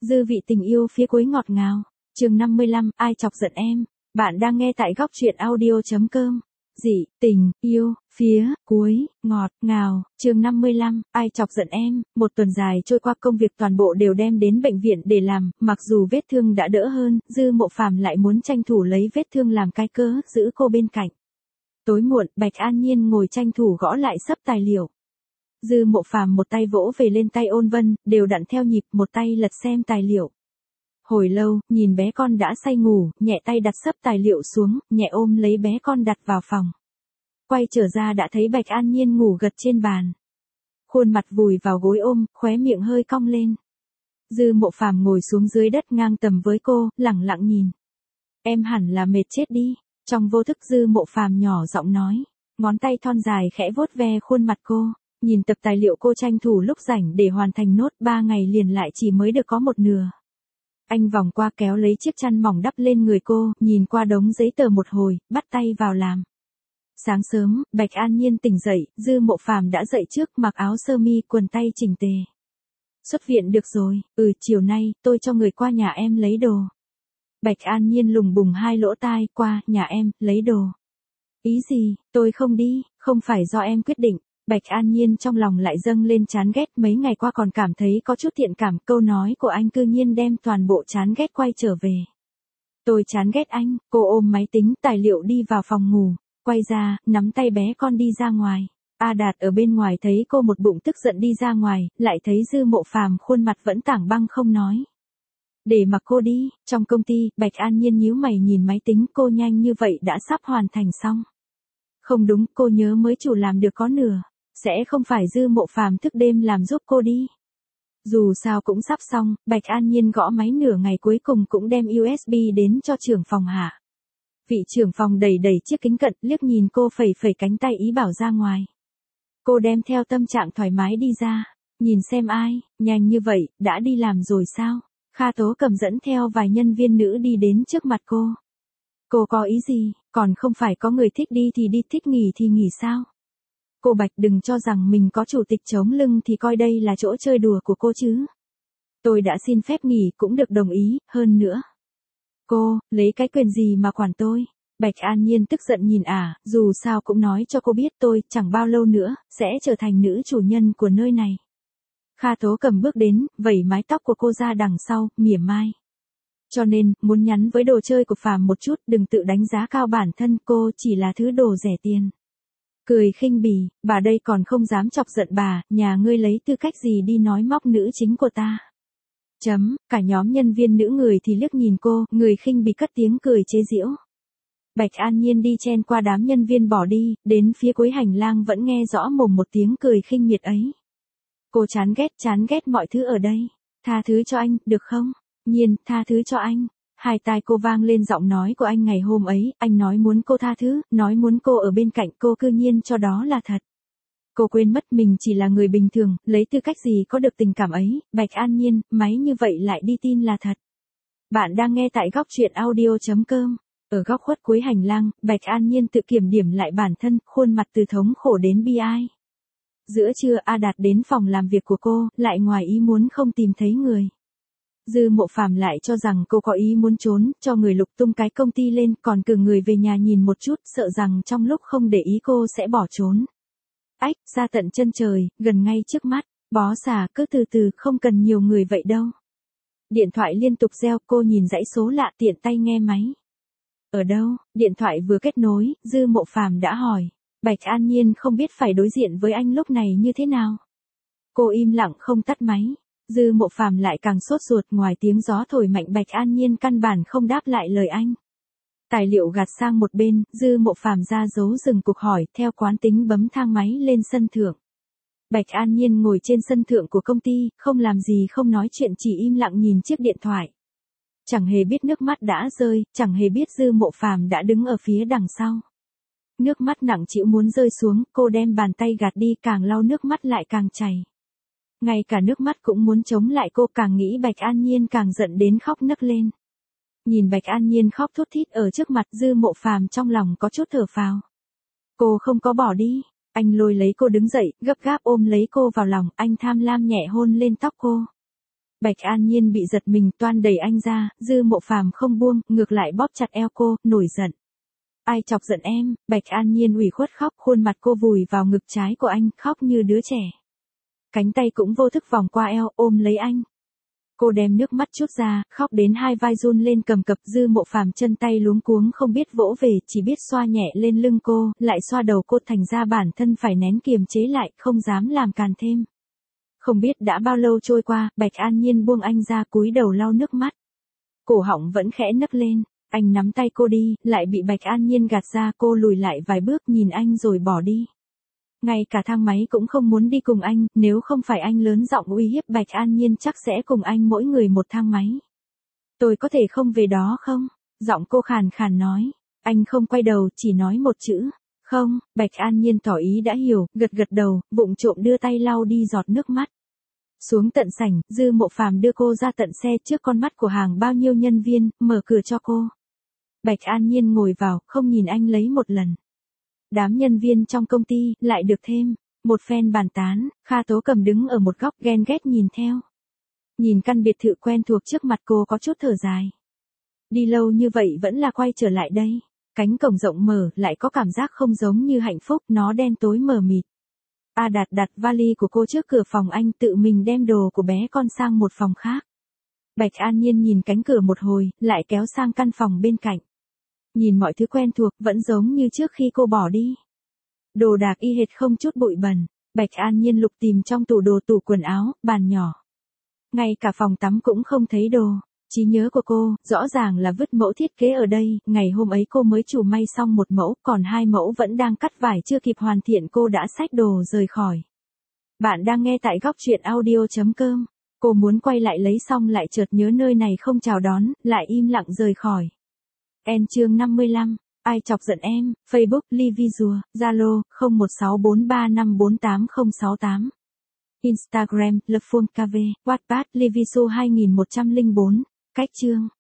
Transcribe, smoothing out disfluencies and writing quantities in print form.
Dư vị tình yêu phía cuối ngọt ngào. Chương 55, ai chọc giận em? Bạn đang nghe tại góc truyện audio.com. Dị, tình, yêu, phía, cuối, ngọt, ngào. Chương 55, ai chọc giận em? Một tuần dài trôi qua, công việc toàn bộ đều đem đến bệnh viện để làm, mặc dù vết thương đã đỡ hơn, Dư Mộ Phàm lại muốn tranh thủ lấy vết thương làm cái cớ, giữ cô bên cạnh. Tối muộn, Bạch An Nhiên ngồi tranh thủ gõ lại sấp tài liệu. Dư Mộ Phàm một tay vỗ về lên tay Ôn Vân, đều đặn theo nhịp, một tay lật xem tài liệu. Hồi lâu, nhìn bé con đã say ngủ, nhẹ tay đặt sấp tài liệu xuống, nhẹ ôm lấy bé con đặt vào phòng. Quay trở ra đã thấy Bạch An Nhiên ngủ gật trên bàn. Khuôn mặt vùi vào gối ôm, khóe miệng hơi cong lên. Dư Mộ Phàm ngồi xuống dưới đất ngang tầm với cô, lẳng lặng nhìn. Em hẳn là mệt chết đi. Trong vô thức Dư Mộ Phàm nhỏ giọng nói. Ngón tay thon dài khẽ vuốt ve khuôn mặt cô. Nhìn tập tài liệu cô tranh thủ lúc rảnh để hoàn thành nốt, 3 ngày liền lại chỉ mới được có một nửa. Anh vòng qua kéo lấy chiếc chăn mỏng đắp lên người cô, nhìn qua đống giấy tờ một hồi, bắt tay vào làm. Sáng sớm, Bạch An Nhiên tỉnh dậy, Dư Mộ Phàm đã dậy trước, mặc áo sơ mi, quần tay chỉnh tề. Xuất viện được rồi, chiều nay, tôi cho người qua nhà em lấy đồ. Bạch An Nhiên lùng bùng hai lỗ tai, qua, nhà em, lấy đồ. Ý gì, tôi không đi, không phải do em quyết định. Bạch An Nhiên trong lòng lại dâng lên chán ghét, mấy ngày qua còn cảm thấy có chút thiện cảm, câu nói của anh cư nhiên đem toàn bộ chán ghét quay trở về. Tôi chán ghét anh. Cô ôm máy tính, tài liệu đi vào phòng ngủ, quay ra, nắm tay bé con đi ra ngoài. A Đạt ở bên ngoài thấy cô một bụng tức giận đi ra ngoài, lại thấy Dư Mộ Phàm khuôn mặt vẫn tảng băng không nói. Để mặc cô đi. Trong công ty, Bạch An Nhiên nhíu mày nhìn máy tính, cô nhanh như vậy đã sắp hoàn thành xong. Không đúng, cô nhớ mới chủ làm được có nửa. Sẽ không phải Dư Mộ Phàm thức đêm làm giúp cô đi. Dù sao cũng sắp xong, Bạch An Nhiên gõ máy nửa ngày cuối cùng cũng đem USB đến cho trưởng phòng hạ. Vị trưởng phòng đẩy chiếc kính cận, liếc nhìn cô phẩy cánh tay ý bảo ra ngoài. Cô đem theo tâm trạng thoải mái đi ra. Nhìn xem ai, nhanh như vậy, đã đi làm rồi sao? Kha Tố Cầm dẫn theo vài nhân viên nữ đi đến trước mặt cô. Cô có ý gì, còn không phải có người thích đi thì đi, thích nghỉ thì nghỉ sao? Cô Bạch đừng cho rằng mình có chủ tịch chống lưng thì coi đây là chỗ chơi đùa của cô chứ. Tôi đã xin phép nghỉ cũng được đồng ý, hơn nữa. Cô, lấy cái quyền gì mà quản tôi? Bạch An Nhiên tức giận nhìn dù sao cũng nói cho cô biết tôi chẳng bao lâu nữa, sẽ trở thành nữ chủ nhân của nơi này. Kha Tố Cầm bước đến, vẩy mái tóc của cô ra đằng sau, mỉa mai. Cho nên, muốn nhắn với đồ chơi của Phàm một chút, đừng tự đánh giá cao bản thân, cô chỉ là thứ đồ rẻ tiền. Cười khinh bỉ, bà đây còn không dám chọc giận bà, nhà ngươi lấy tư cách gì đi nói móc nữ chính của ta. Cả nhóm nhân viên nữ người thì liếc nhìn cô, người khinh bỉ cất tiếng cười chế giễu. Bạch An Nhiên đi chen qua đám nhân viên bỏ đi, đến phía cuối hành lang vẫn nghe rõ mồm một tiếng cười khinh miệt ấy. Cô chán ghét mọi thứ ở đây. Tha thứ cho anh, được không? Nhiên, tha thứ cho anh. Hai tai cô vang lên giọng nói của anh ngày hôm ấy, anh nói muốn cô tha thứ, nói muốn cô ở bên cạnh cô, cư nhiên cho đó là thật. Cô quên mất mình chỉ là người bình thường, lấy tư cách gì có được tình cảm ấy. Bạch An Nhiên, máy như vậy lại đi tin là thật. Bạn đang nghe tại góc truyện audio.com. Ở góc khuất cuối hành lang, Bạch An Nhiên tự kiểm điểm lại bản thân, khuôn mặt từ thống khổ đến bi ai. Giữa trưa A Đạt đến phòng làm việc của cô, lại ngoài ý muốn không tìm thấy người. Dư Mộ Phàm lại cho rằng cô có ý muốn trốn, cho người lục tung cái công ty lên, còn cử người về nhà nhìn một chút, sợ rằng trong lúc không để ý cô sẽ bỏ trốn. Ách, ra tận chân trời, gần ngay trước mắt, bó xà, cứ từ từ, không cần nhiều người vậy đâu. Điện thoại liên tục reo, cô nhìn dãy số lạ tiện tay nghe máy. Ở đâu? Điện thoại vừa kết nối, Dư Mộ Phàm đã hỏi. Bạch An Nhiên không biết phải đối diện với anh lúc này như thế nào. Cô im lặng không tắt máy. Dư Mộ Phàm lại càng sốt ruột, ngoài tiếng gió thổi mạnh Bạch An Nhiên căn bản không đáp lại lời anh. Tài liệu gạt sang một bên, Dư Mộ Phàm ra dấu dừng cuộc hỏi, theo quán tính bấm thang máy lên sân thượng. Bạch An Nhiên ngồi trên sân thượng của công ty, không làm gì không nói chuyện, chỉ im lặng nhìn chiếc điện thoại. Chẳng hề biết nước mắt đã rơi, chẳng hề biết Dư Mộ Phàm đã đứng ở phía đằng sau. Nước mắt nặng trĩu muốn rơi xuống, cô đem bàn tay gạt đi, càng lau nước mắt lại càng chảy. Ngay cả nước mắt cũng muốn chống lại, cô càng nghĩ Bạch An Nhiên càng giận đến khóc nấc lên. Nhìn Bạch An Nhiên khóc thút thít ở trước mặt, Dư Mộ Phàm trong lòng có chút thở phào. Cô không có bỏ đi. Anh lôi lấy cô đứng dậy, gấp gáp ôm lấy cô vào lòng, anh tham lam nhẹ hôn lên tóc cô. Bạch An Nhiên bị giật mình toan đẩy anh ra, Dư Mộ Phàm không buông, ngược lại bóp chặt eo cô, nổi giận. Ai chọc giận em? Bạch An Nhiên ủy khuất khóc, khuôn mặt cô vùi vào ngực trái của anh, khóc như đứa trẻ. Cánh tay cũng vô thức vòng qua eo, ôm lấy anh. Cô đem nước mắt trút ra, khóc đến hai vai run lên cầm cập. Dư Mộ Phàm chân tay luống cuống không biết vỗ về, chỉ biết xoa nhẹ lên lưng cô, lại xoa đầu cô, thành ra bản thân phải nén kiềm chế lại, không dám làm càn thêm. Không biết đã bao lâu trôi qua, Bạch An Nhiên buông anh ra, cúi đầu lau nước mắt. Cổ họng vẫn khẽ nấc lên, anh nắm tay cô đi, lại bị Bạch An Nhiên gạt ra, cô lùi lại vài bước nhìn anh rồi bỏ đi. Ngay cả thang máy cũng không muốn đi cùng anh, nếu không phải anh lớn giọng uy hiếp Bạch An Nhiên chắc sẽ cùng anh mỗi người một thang máy. Tôi có thể không về đó không? Giọng cô khàn khàn nói. Anh không quay đầu, chỉ nói một chữ. Không, Bạch An Nhiên tỏ ý đã hiểu, gật gật đầu, vụng trộm đưa tay lau đi giọt nước mắt. Xuống tận sảnh, Dư Mộ Phàm đưa cô ra tận xe trước con mắt của hàng bao nhiêu nhân viên, mở cửa cho cô. Bạch An Nhiên ngồi vào, không nhìn anh lấy một lần. Đám nhân viên trong công ty, lại được thêm. Một phen bàn tán, Kha Tố Cầm đứng ở một góc ghen ghét nhìn theo. Nhìn căn biệt thự quen thuộc trước mặt cô có chút thở dài. Đi lâu như vậy vẫn là quay trở lại đây. Cánh cổng rộng mở, lại có cảm giác không giống như hạnh phúc, nó đen tối mờ mịt. A Đạt đặt vali của cô trước cửa phòng anh, tự mình đem đồ của bé con sang một phòng khác. Bạch An Nhiên nhìn cánh cửa một hồi, lại kéo sang căn phòng bên cạnh. Nhìn mọi thứ quen thuộc, vẫn giống như trước khi cô bỏ đi. Đồ đạc y hệt không chút bụi bẩn. Bạch An Nhiên lục tìm trong tủ đồ, tủ quần áo, bàn nhỏ. Ngay cả phòng tắm cũng không thấy đồ. Trí nhớ của cô, rõ ràng là vứt mẫu thiết kế ở đây, ngày hôm ấy cô mới chủ may xong một mẫu, còn hai mẫu vẫn đang cắt vải chưa kịp hoàn thiện, cô đã xách đồ rời khỏi. Bạn đang nghe tại góc truyện audio.com. Cô muốn quay lại lấy xong lại chợt nhớ nơi này không chào đón, lại im lặng rời khỏi. Chương 55. Ai chọc giận em? Facebook, Livy Rùa, Zalo, 0164354868. Instagram, Le Fond Cave, Wattpad, Livy Su 2104. Cách chương.